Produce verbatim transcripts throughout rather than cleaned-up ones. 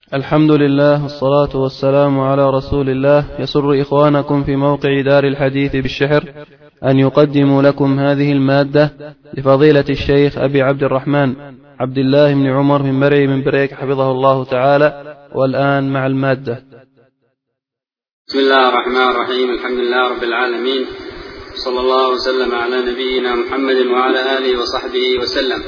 الحمد لله والصلاة والسلام على رسول الله. يسر إخوانكم في موقع دار الحديث بالشحر أن يقدموا لكم هذه المادة لفضيلة الشيخ أبي عبد الرحمن عبد الله بن عمر من مرعي من بريك حفظه الله تعالى. والآن مع المادة. بسم الله الرحمن الرحيم. الحمد لله رب العالمين، صلى الله وسلم على نبينا محمد وعلى آله وصحبه وسلم.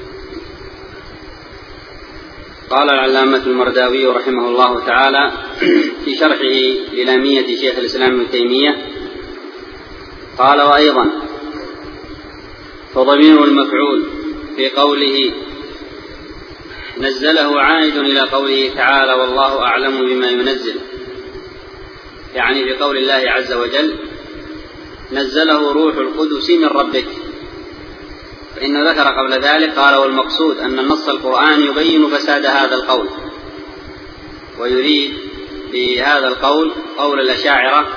قال العلامة المرداوي رحمه الله تعالى في شرحه للامية شيخ الإسلام ابن تيمية، قال: وأيضا فضمير المفعول في قوله نزله عائد إلى قوله تعالى والله أعلم بما ينزل، يعني في قول الله عز وجل نزله روح القدس من ربك، فإنه ذكر قبل ذلك قال: والمقصود أن النص القرآن يبين فساد هذا القول، ويريد بهذا القول قول الأشاعرة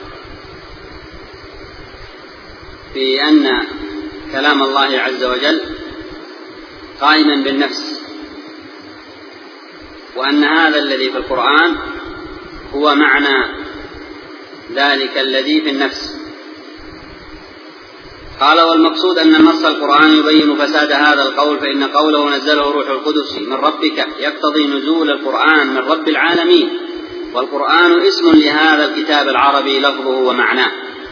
في أن كلام الله عز وجل قائما بالنفس، وأن هذا الذي في القرآن هو معنى ذلك الذي في النفس. قال: والمقصود أن النص القرآن يبين فساد هذا القول، فإن قوله نزله روح القدس من ربك يقتضي نزول القرآن من رب العالمين، والقرآن اسم لهذا الكتاب العربي لفظه ومعناه،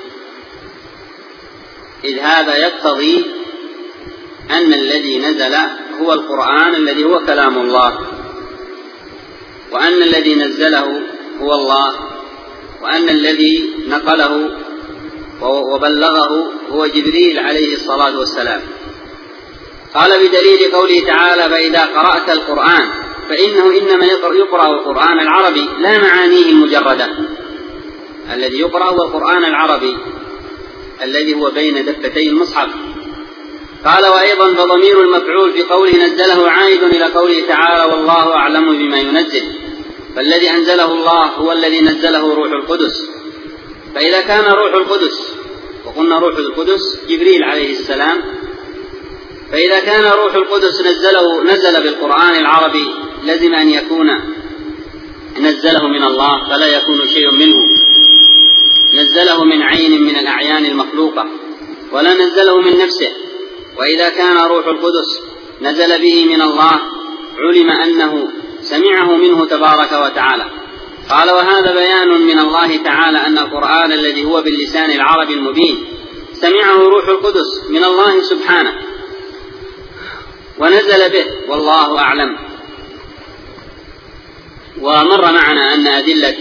إذ هذا يقتضي أن الذي نزل هو القرآن الذي هو كلام الله، وأن الذي نزله هو الله، وأن الذي نقله وبلغه هو جبريل عليه الصلاة والسلام. قال: بدليل قوله تعالى فإذا قرأت القرآن، فإنه إنما يقرأ القرآن العربي لا معانيه المجردة، الذي يقرأ هو القرآن العربي الذي هو بين دفتي المصحف. قال: وأيضا فضمير المفعول في قوله نزله عائد إلى قوله تعالى والله أعلم بما ينزل، فالذي أنزله الله هو الذي نزله روح القدس. فإذا كان روح القدس، وقلنا روح القدس جبريل عليه السلام، فإذا كان روح القدس نزله نزل بالقرآن العربي لازم أن يكون نزله من الله، فلا يكون شيء منه نزله من عين من الأعيان المخلوقة، ولا نزله من نفسه. وإذا كان روح القدس نزل به من الله علم أنه سمعه منه تبارك وتعالى. قال: وهذا بيان من الله تعالى أن القرآن الذي هو باللسان العربي المبين سمعه روح القدس من الله سبحانه ونزل به والله أعلم. ومر معنا أن أدلة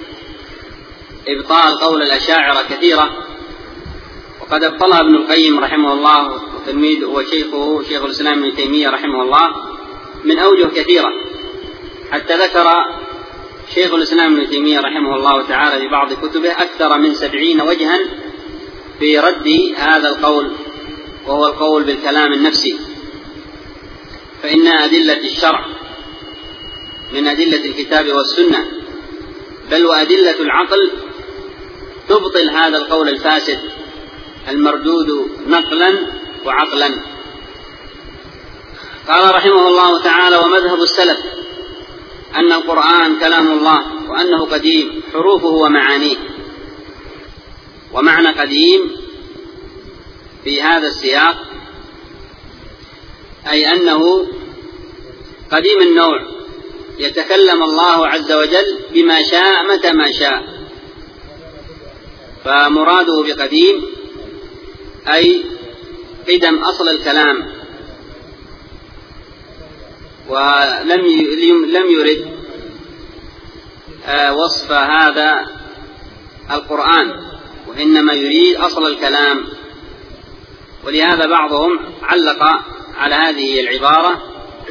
إبطال قول الأشاعرة كثيرة، وقد ابطلها ابن القيم رحمه الله وتلميذه وشيخه شيخ الإسلام ابن تيمية رحمه الله من أوجه كثيرة، حتى ذكر شيخ الإسلام ابن تيمية رحمه الله تعالى في بعض كتبه أكثر من سبعين وجها في رد هذا القول، وهو القول بالكلام النفسي. فإن أدلة الشرع من أدلة الكتاب والسنة، بل وأدلة العقل تبطل هذا القول الفاسد المردود نقلا وعقلا. قال رحمه الله تعالى: ومذهب السلف أن القرآن كلام الله، وأنه قديم حروفه ومعانيه. ومعنى قديم في هذا السياق أي أنه قديم النوع، يتكلم الله عز وجل بما شاء متى ما شاء. فمراده بقديم أي قدم أصل الكلام، ولم لم يرد وصف هذا القرآن، وإنما يريد أصل الكلام. ولهذا بعضهم علق على هذه العبارة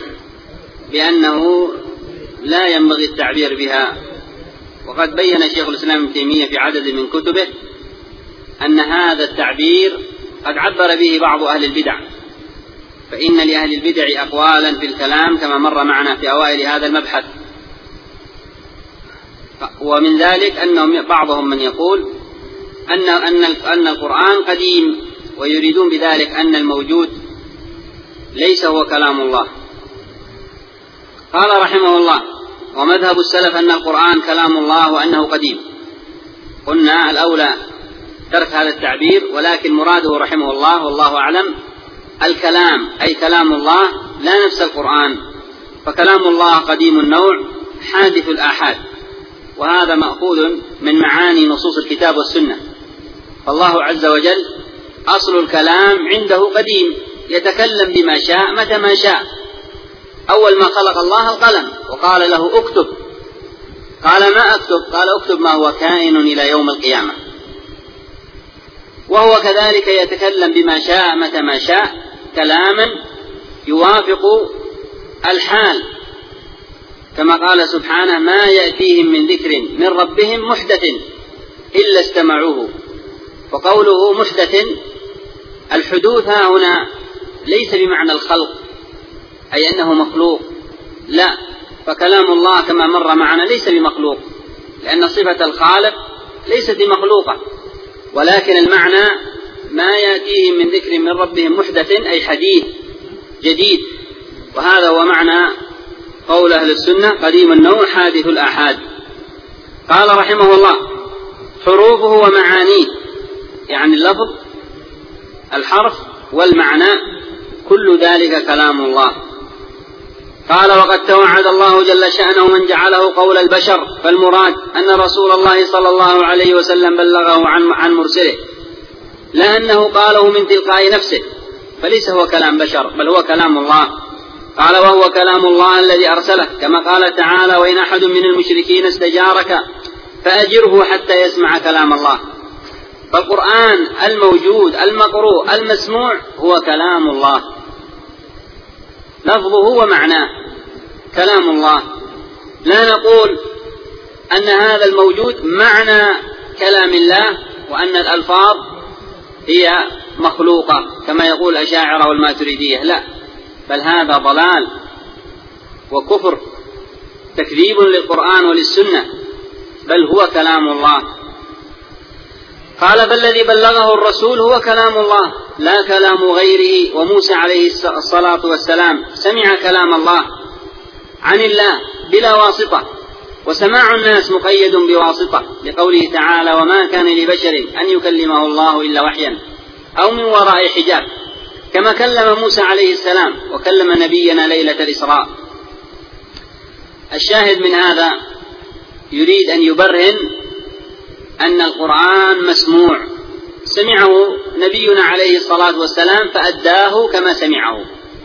بأنه لا ينبغي التعبير بها. وقد بين شيخ الإسلام ابن تيمية في عدد من كتبه أن هذا التعبير قد عبر به بعض أهل البدع، فإن لأهل البدع أقوالا في الكلام كما مر معنا في أوائل هذا المبحث. ومن ذلك أنهم بعضهم من يقول أن أن أن القرآن قديم، ويريدون بذلك أن الموجود ليس هو كلام الله. قال رحمه الله: ومذهب السلف أن القرآن كلام الله وأنه قديم. قلنا الأولى ترك هذا التعبير، ولكن مراده رحمه الله والله أعلم الكلام أي كلام الله لا نفس القرآن، فكلام الله قديم النوع حادث الآحاد، وهذا مأخوذ من معاني نصوص الكتاب والسنة. فالله عز وجل أصل الكلام عنده قديم، يتكلم بما شاء متى ما شاء. أول ما خلق الله القلم وقال له اكتب، قال ما أكتب؟ قال اكتب ما هو كائن إلى يوم القيامة. وهو كذلك يتكلم بما شاء متى ما شاء، كلاما يوافق الحال، كما قال سبحانه ما يأتيهم من ذكر من ربهم محدث إلا استمعوه. وقوله محدث، الحدوث ها هنا ليس بمعنى الخلق أي أنه مخلوق، لا، فكلام الله كما مر معنا ليس بمخلوق، لأن صفة الخالق ليست بمخلوقة، ولكن المعنى ما يأتيهم من ذكر من ربهم محدث أي حديث جديد. وهذا هو معنى قول أهل السنة قديم النوع حادث الآحاد. قال رحمه الله حروفه ومعانيه، يعني اللفظ الحرف والمعنى كل ذلك كلام الله. قال وقد توعد الله جل شأنه من جعله قول البشر، فالمراد أن رسول الله صلى الله عليه وسلم بلغه عن, عن مرسله، لا أنه قاله من تلقاء نفسه، فليس هو كلام بشر بل هو كلام الله. قال وهو كلام الله الذي أرسله، كما قال تعالى وإن أحد من المشركين استجارك فأجره حتى يسمع كلام الله. فالقرآن الموجود المقروء المسموع هو كلام الله، لفظه ومعناه كلام الله. لا نقول أن هذا الموجود معنى كلام الله وأن الألفاظ هي مخلوقة كما يقول الأشاعرة والماتريدية، لا، بل هذا ضلال وكفر، تكذيب للقرآن وللسنة، بل هو كلام الله. قال فالذي بلغه الرسول هو كلام الله لا كلام غيره. وموسى عليه الصلاة والسلام سمع كلام الله عن الله بلا واسطة، وسماع الناس مقيد بواسطة، لقوله تعالى وما كان لبشر أن يكلمه الله إلا وحيا أو من وراء حجاب، كما كلم موسى عليه السلام وكلم نبينا ليلة الإسراء. الشاهد من هذا يريد أن يبرهن أن القرآن مسموع، سمعه نبينا عليه الصلاة والسلام فأداه كما سمعه،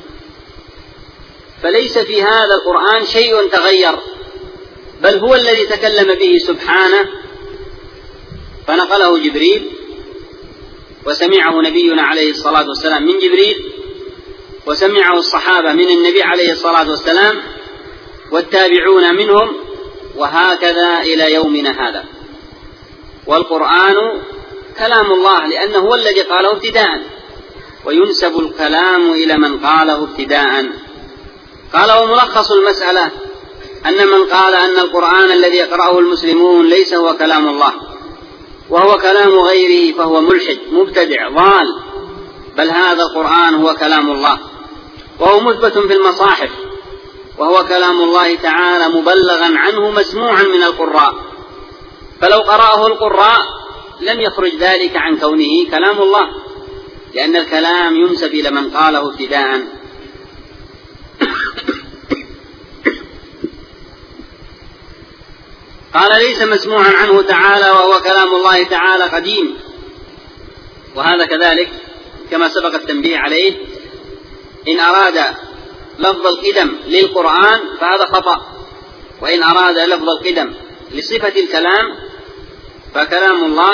فليس في هذا القرآن شيء تغير، بل هو الذي تكلم به سبحانه، فنقله جبريل وسمعه نبينا عليه الصلاة والسلام من جبريل، وسمعه الصحابة من النبي عليه الصلاة والسلام والتابعون منهم، وهكذا إلى يومنا هذا. والقرآن كلام الله لأنه هو الذي قاله ابتداء، وينسب الكلام إلى من قاله ابتداء. قال وملخص المسألة أن من قال أن القرآن الذي يقرأه المسلمون ليس هو كلام الله وهو كلام غيره فهو ملحد مبتدع ضال، بل هذا القرآن هو كلام الله وهو مثبت في المصاحف، وهو كلام الله تعالى مبلغا عنه مسموعا من القراء، فلو قرأه القراء لم يخرج ذلك عن كونه كلام الله، لأن الكلام ينسب إلى من قاله ابتداء. قال ليس مسموعا عنه تعالى وهو كلام الله تعالى قديم، وهذا كذلك كما سبق التنبيه عليه، إن أراد لفظ القدم للقرآن فهذا خطأ، وإن أراد لفظ القدم لصفة الكلام فكلام الله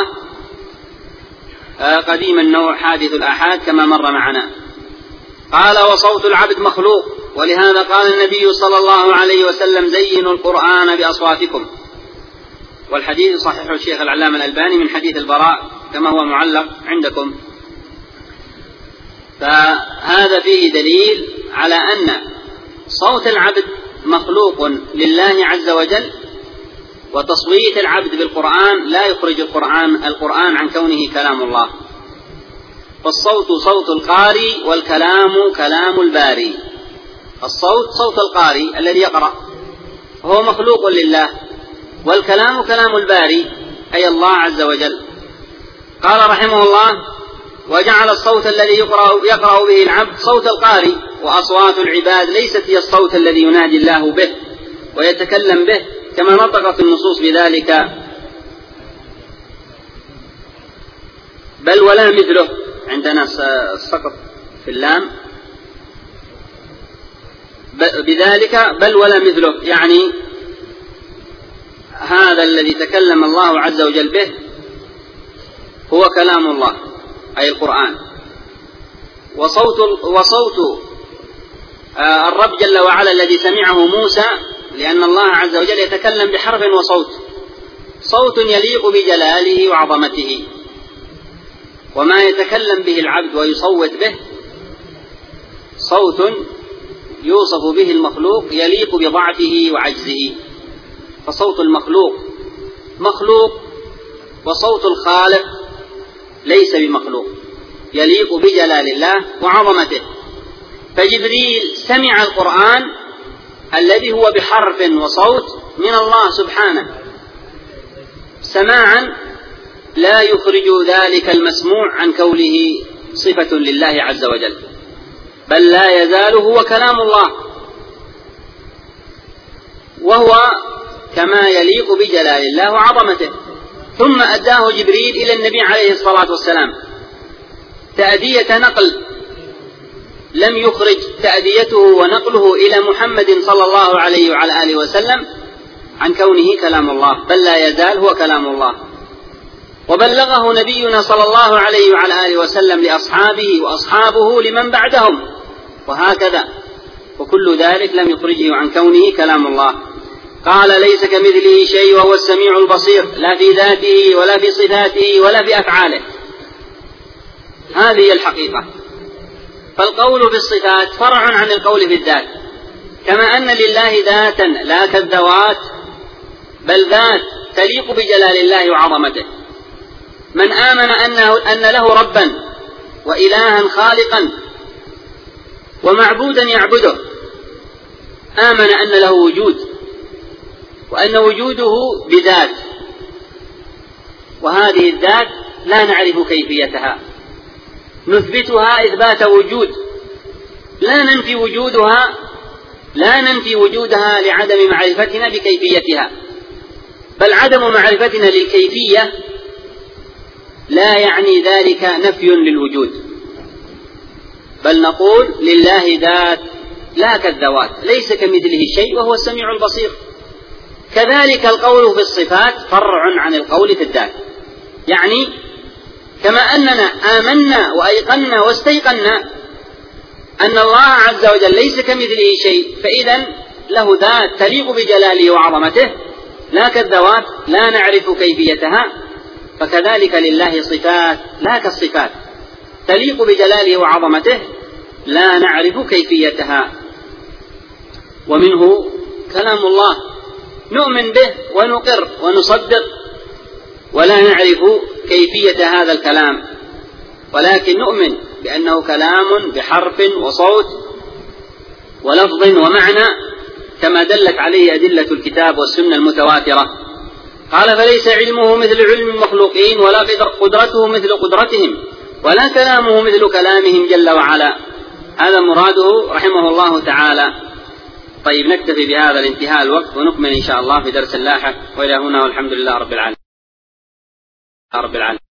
قديم النوع حادث الآحاد كما مر معنا. قال وصوت العبد مخلوق، ولهذا قال النبي صلى الله عليه وسلم زينوا القرآن بأصواتكم، والحديث صحيح الشيخ العلامة الألباني من حديث البراء كما هو معلق عندكم. فهذا فيه دليل على أن صوت العبد مخلوق لله عز وجل، وتصويت العبد بالقرآن لا يخرج القرآن القرآن عن كونه كلام الله، فالصوت صوت القارئ والكلام كلام الباري. الصوت صوت القارئ الذي يقرأ، هو مخلوق لله، والكلام كلام الباري أي الله عز وجل. قال رحمه الله: وجعل الصوت الذي يقرأ, يقرأ به العبد صوت القارئ، وأصوات العباد ليست هي الصوت الذي ينادي الله به ويتكلم به، كما نطقت النصوص بذلك، بل ولا مثله. عندنا السقط في اللام بذلك بل ولا مثله، يعني هذا الذي تكلم الله عز وجل به هو كلام الله أي القرآن. وصوت, وصوت الرب جل وعلا الذي سمعه موسى، لأن الله عز وجل يتكلم بحرف وصوت، صوت يليق بجلاله وعظمته، وما يتكلم به العبد ويصوت به صوت يوصف به المخلوق يليق بضعفه وعجزه. فصوت المخلوق مخلوق، وصوت الخالق ليس بمخلوق، يليق بجلال الله وعظمته. فجبريل سمع القرآن الذي هو بحرف وصوت من الله سبحانه سماعا لا يخرج ذلك المسموع عن كونه صفة لله عز وجل، بل لا يزال هو كلام الله، وهو كما يليق بجلال الله وعظمته. ثم أداه جبريل إلى النبي عليه الصلاة والسلام تأدية نقل، لم يخرج تأديته ونقله إلى محمد صلى الله عليه وعلى آله وسلم عن كونه كلام الله، بل لا يزال هو كلام الله. وبلغه نبينا صلى الله عليه وعلى آله وسلم لأصحابه، وأصحابه لمن بعدهم، وهكذا، وكل ذلك لم يخرجه عن كونه كلام الله. قال: ليس كمثله شيء وهو السميع البصير، لا في ذاته ولا في صفاته ولا في أفعاله. هذه الحقيقة. فالقول في الصفات فرع عن القول في الذات، كما أن لله ذاتا لا كالذوات، بل ذات تليق بجلال الله وعظمته. من آمن أنه أن له ربا وإلها خالقا ومعبودا يعبده، آمن أن له وجود، وأن وجوده بذات، وهذه الذات لا نعرف كيفيتها، نثبتها إثبات وجود، لا ننفي وجودها لا ننفي وجودها لعدم معرفتنا بكيفيتها، بل عدم معرفتنا للكيفية لا يعني ذلك نفي للوجود، بل نقول لله ذات لا كالذوات، ليس كمثله شيء وهو السميع البصير. كذلك القول في الصفات فرع عن القول في الذات، يعني كما أننا آمنا وأيقنا واستيقنا أن الله عز وجل ليس كمثله شيء، فإذا له ذات تليق بجلاله وعظمته لا كالذوات لا نعرف كيفيتها، فكذلك لله صفات لا كالصفات تليق بجلاله وعظمته لا نعرف كيفيتها. ومنه كلام الله نؤمن به ونقر ونصدق، ولا نعرف كيفية هذا الكلام، ولكن نؤمن بأنه كلام بحرف وصوت ولفظ ومعنى، كما دلت عليه أدلة الكتاب والسنة المتواترة. قال: فليس علمه مثل علم المخلوقين، ولا قدرته مثل قدرتهم، ولا كلامه مثل كلامهم جل وعلا. هذا مراده رحمه الله تعالى. طيب، نكتفي بهذا الانتهاء الوقت، ونكمل إن شاء الله في درس لاحق. وإلى هنا، والحمد لله رب العالمين.